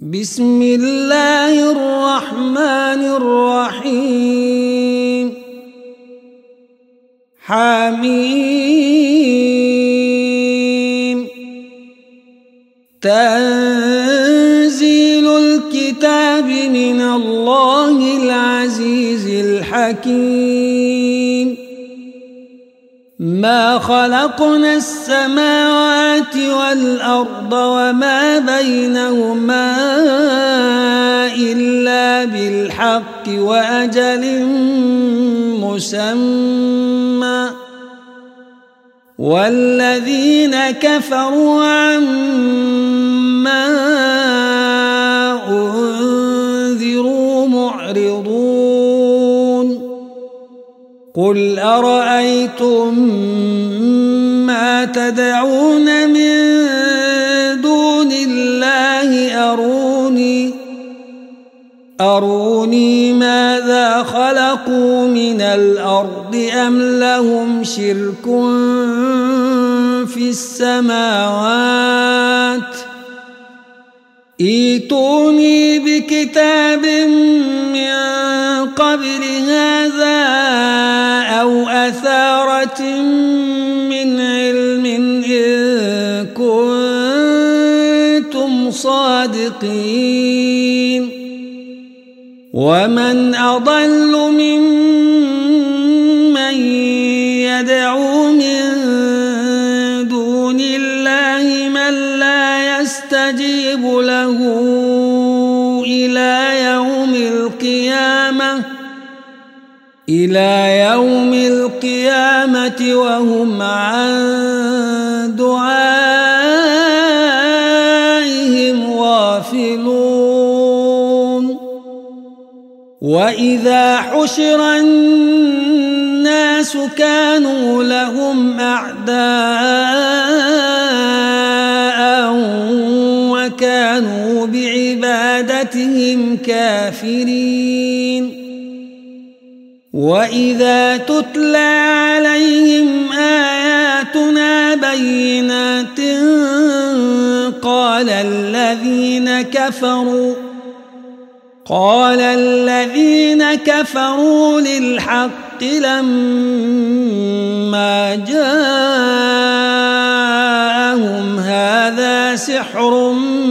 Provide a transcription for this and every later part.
بسم الله الرحمن الرحيم. حميم. تنزيل الكتاب من الله العزيز الحكيم. ما خلقنا السماوات والأرض وما بينهما إلا بالحق وأجل مسمى، والذين كفروا عما أنذروا معرضون. قل أرأيتم ما تدعون من دون الله أروني ماذا خلقوا من الأرض أم لهم شرك في السماوات. ائتوني بكتاب من قبل هذا أو أثارة من علم إن كنتم صادقين. ومن أضل ممن يدعو من دون الله من لا يستجيب له إلى يوم القيامة وهم عن دعائهم غافلون. وإذا حشر الناس كانوا لهم أعداء وكانوا بعبادتهم كافرين. وإذا تتلى عليهم آياتنا بينات قال الذين كفروا للحق لما جاءهم هذا سحر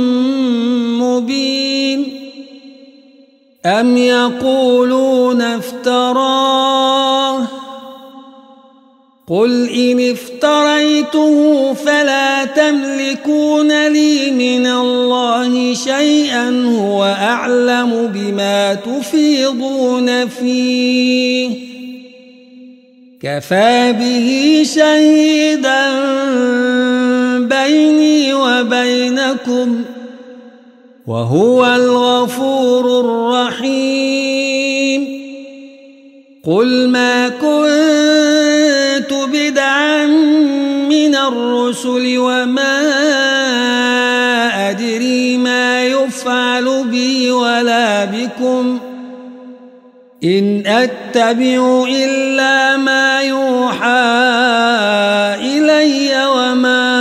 مبين. أم يقولون افتراه قل إن افتريته فلا تملكون لي من الله شيئا هو أعلم بما تفيضون فيه كفى به شهيدا بيني وبينكم وهو الغفور الرحيم. قل ما كنت بدعا من الرسل وما أدري ما يفعل بي ولا بكم إن أتبع إلا ما يوحى إلي وما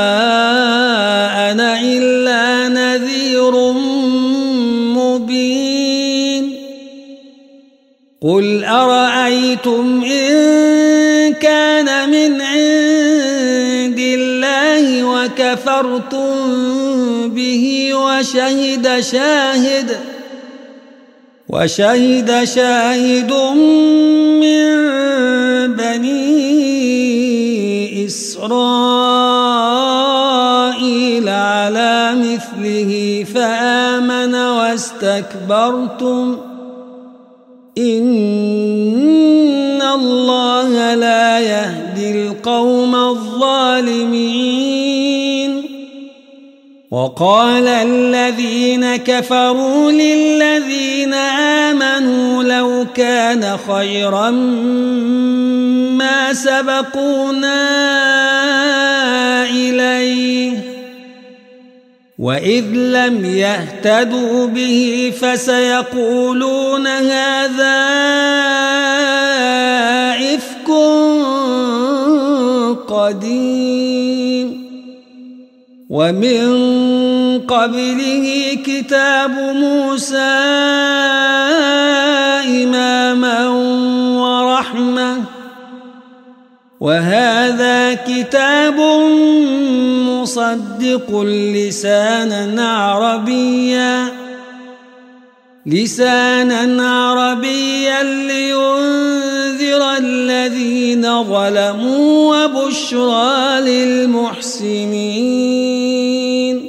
أنا إلا نذير مبين. قل أرأيتم إن كان من عند الله وكفرتم به وشهد شاهد من بني إسرائيل على مثله فآمن واستكبرتم إن الله لا يهدي القوم الظالمين. وقال الذين كفروا للذين آمنوا لو كان خيرا ما سبقونا إليه وإذ لم يهتدوا به فسيقولون هذا إفك قديم. ومن قبله كتاب موسى إماما ورحمة وهذا كتاب مصدق لسانا عربيا لينذر الذين ظلموا وبشرى للمحسنين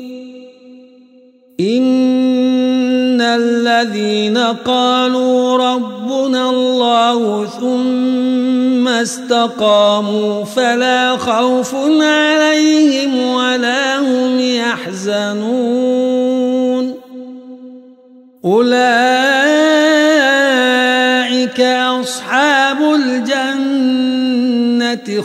إن الذين قالوا ربنا الله ثم استقاموا فلا خوف عليهم ولا هم يحزنون أولئك أصحاب الجنة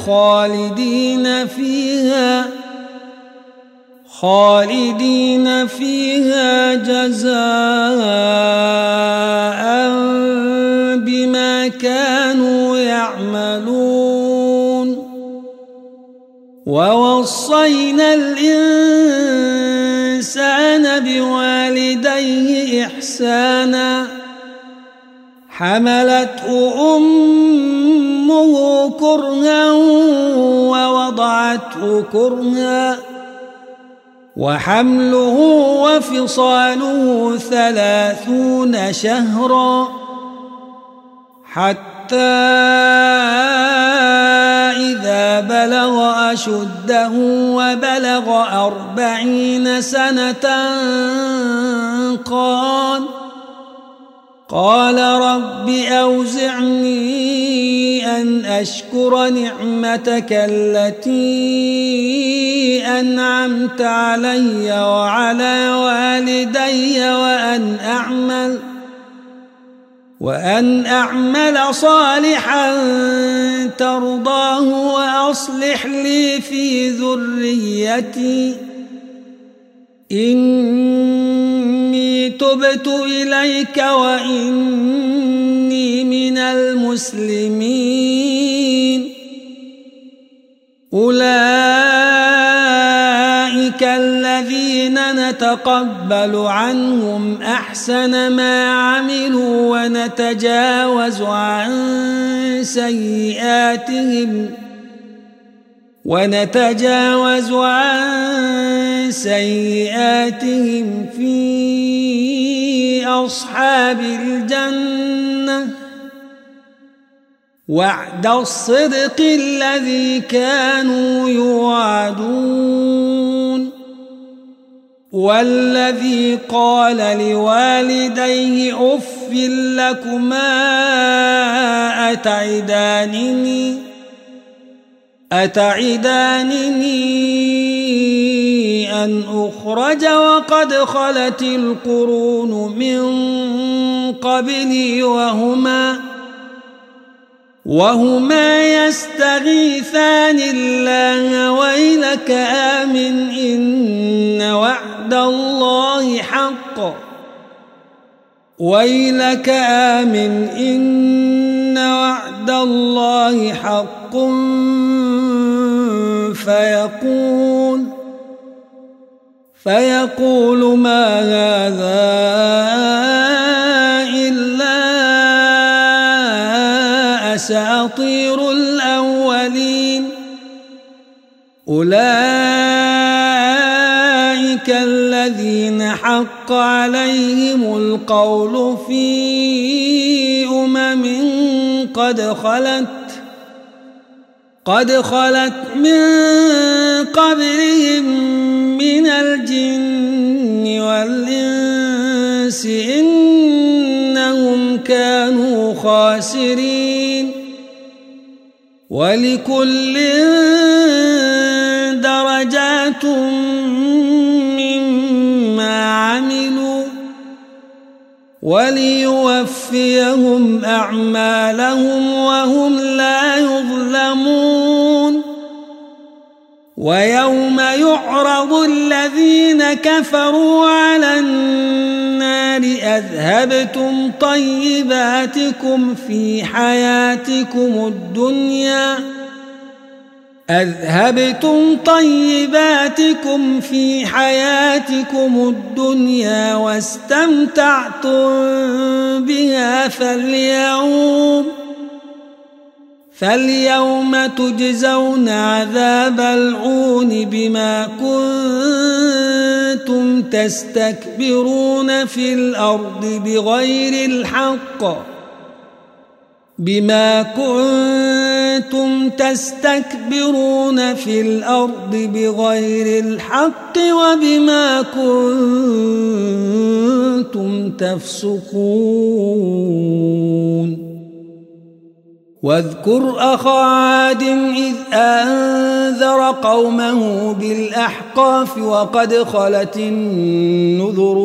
خالدين فيها جزاء بما كانوا يعملون ووصينا الإنسان بوالديه إحسانا حملته أمه كرها ووضعته كرها وحمله وفصاله 30 شهرا حتى إذا بلغ أشده وبلغ 40 سنة قال رب أوزعني أن أشكر نعمتك التي أنعمت علي وعلى والدي وأن أعمل صالحا ترضاه وأصلح لي في ذريتي إني تبت إليك وإني من المسلمين أولئك الذين نتقبل عنهم أحسن ما عملوا ونتجاوز عن سيئاتهم في أصحاب الجنة وعد الصدق الذي كانوا يوعدون والذي قال لوالديه أف لكما أتعدانني أن أخرج وقد خلت القرون من قبلي وهما يستغيثان الله ويلك آمن إن وعد الله حق فيقول ما هذا إلا أساطير الأولين أولئك الذين حق عليهم القول في قد خلت من قبلهم من الجن والإنس إنهم كانوا خاسرين ولكل درجات مما عملوا وليوفيهم أعمالهم وهم لا يظلمون ويوم يعرض الذين كفروا على النار أذهبتم طيباتكم في حياتكم الدنيا أذهبتم طيباتكم في حياتكم الدنيا واستمتعتم بها فاليوم تجزون عذاب الهون بما كنتم تستكبرون في الأرض بغير الحق وبما كنتم تفسقون واذكر أخا عاد إذ أنذر قومه بالأحقاف وقد خلت النذر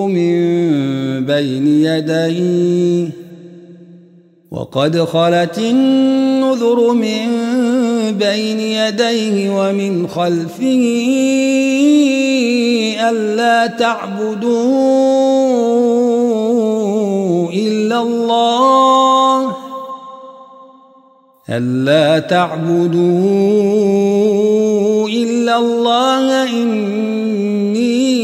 من بين يديه ومن خلفه ألا تعبدوا إلا الله إني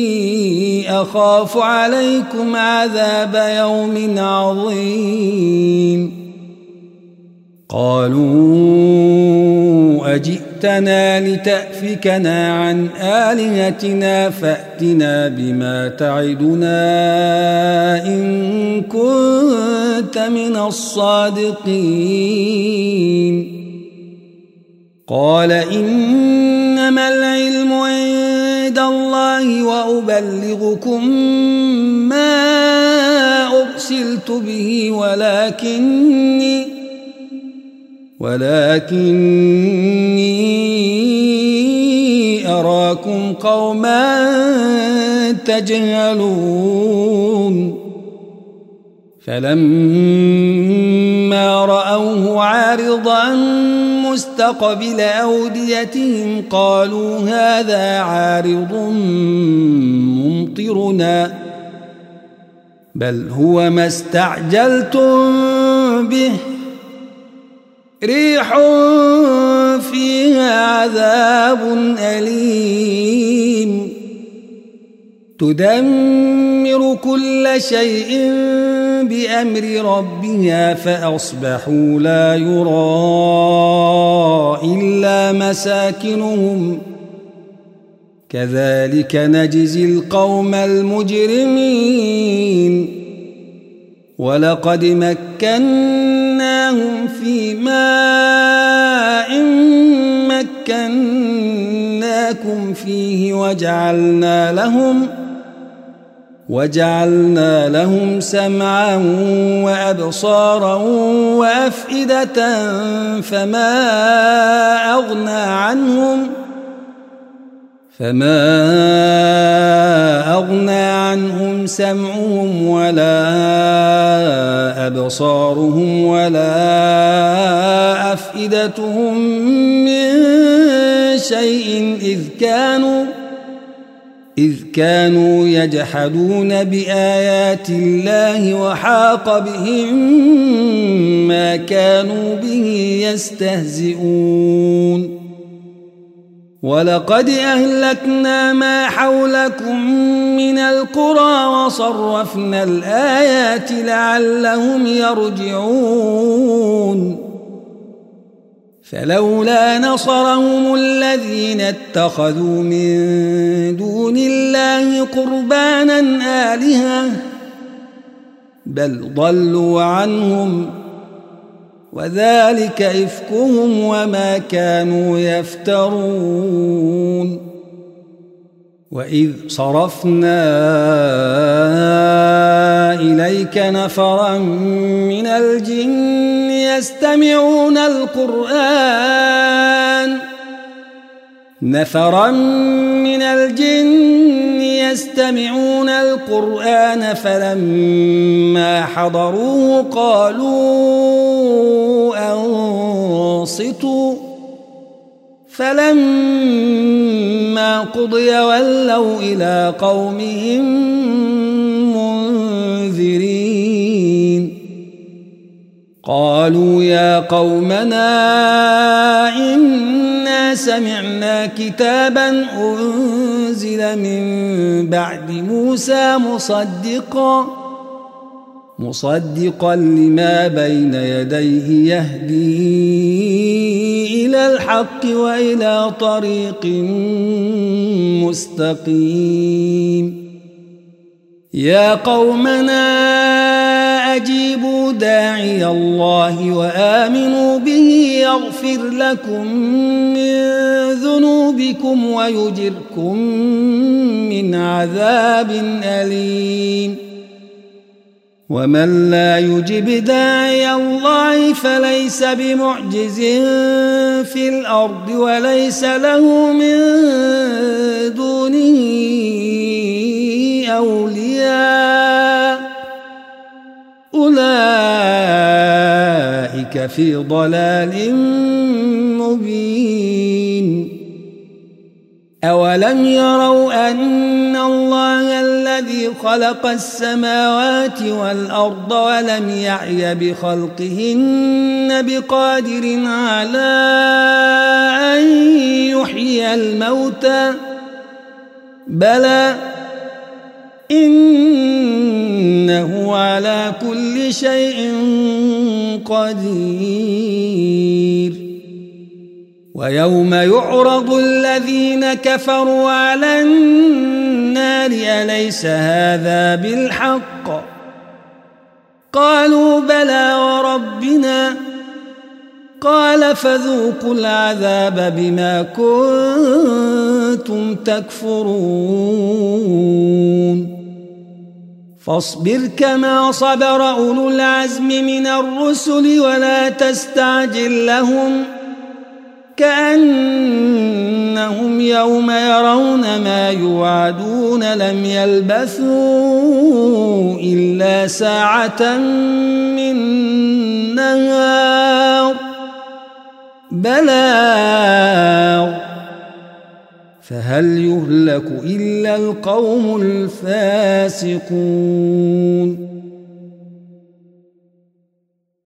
أخاف عليكم عذاب يوم عظيم قالوا أجئتنا لتأفكنا عن آلهتنا فأتنا بما تعدنا إن كنت من الصادقين قال إنما العلم عند الله وأبلغكم ما أرسلت به ولكني أراكم قوما تجهلون فلما رأوه عارضا مستقبل أوديتهم قالوا هذا عارض ممطرنا بل هو ما استعجلتم به ريح فيها عذاب أليم تدمر كل شيء بأمر ربها فأصبحوا لا يرى إلا مساكنهم كذلك نجزي القوم المجرمين ولقد مكناهم في ماء مكناكم فيه وجعلنا لهم سمعا وأبصارا وأفئدة فما أغنى عنهم سمعهم ولا أبصارهم ولا أفئدتهم من شيء إذ كانوا يجحدون بآيات الله وحاق بهم ما كانوا به يستهزئون ولقد أهلكنا ما حولكم من القرى وصرفنا الآيات لعلهم يرجعون فلولا نصرهم الذين اتخذوا من دون الله قربانا آلهة بل ضلوا عنهم وذلك إفكهم وما كانوا يفترون وإذ صرفنا إليك نفرا من الجن يستمعون القرآن فلما حضروه قالوا أنصتوا فلما قضي ولوا إلى قومهم منذرين قالوا يا قومنا إنا سمعنا كتابا أنزل من بعد موسى مصدقا لما بين يديه يهدي إلى الحق وإلى طريق مستقيم يا قومنا أجيبوا داعي الله وآمنوا به يغفر لكم من ذنوبكم ويجركم من عذاب أليم ومن لا يجب داعي الله فليس بمعجز في الأرض وليس له من دونه أولياء أولئك في ضلال مبين أولم يروا أن الله الذي خلق السماوات والأرض ولم يعي بخلقهن بقادر على أن يحيي الموتى بلى إنه على كل شيء قدير ويوم يعرض الذين كفروا على النار أليس هذا بالحق قالوا بلى وربنا قال فذوقوا العذاب بما كنتم تكفرون فاصبر كما صبر أولو العزم من الرسل ولا تستعجل لهم كأنهم يوم يرون ما يوعدون لم يلبثوا إلا ساعة من نهار بلاغ فهل يهلك إلا القوم الفاسقون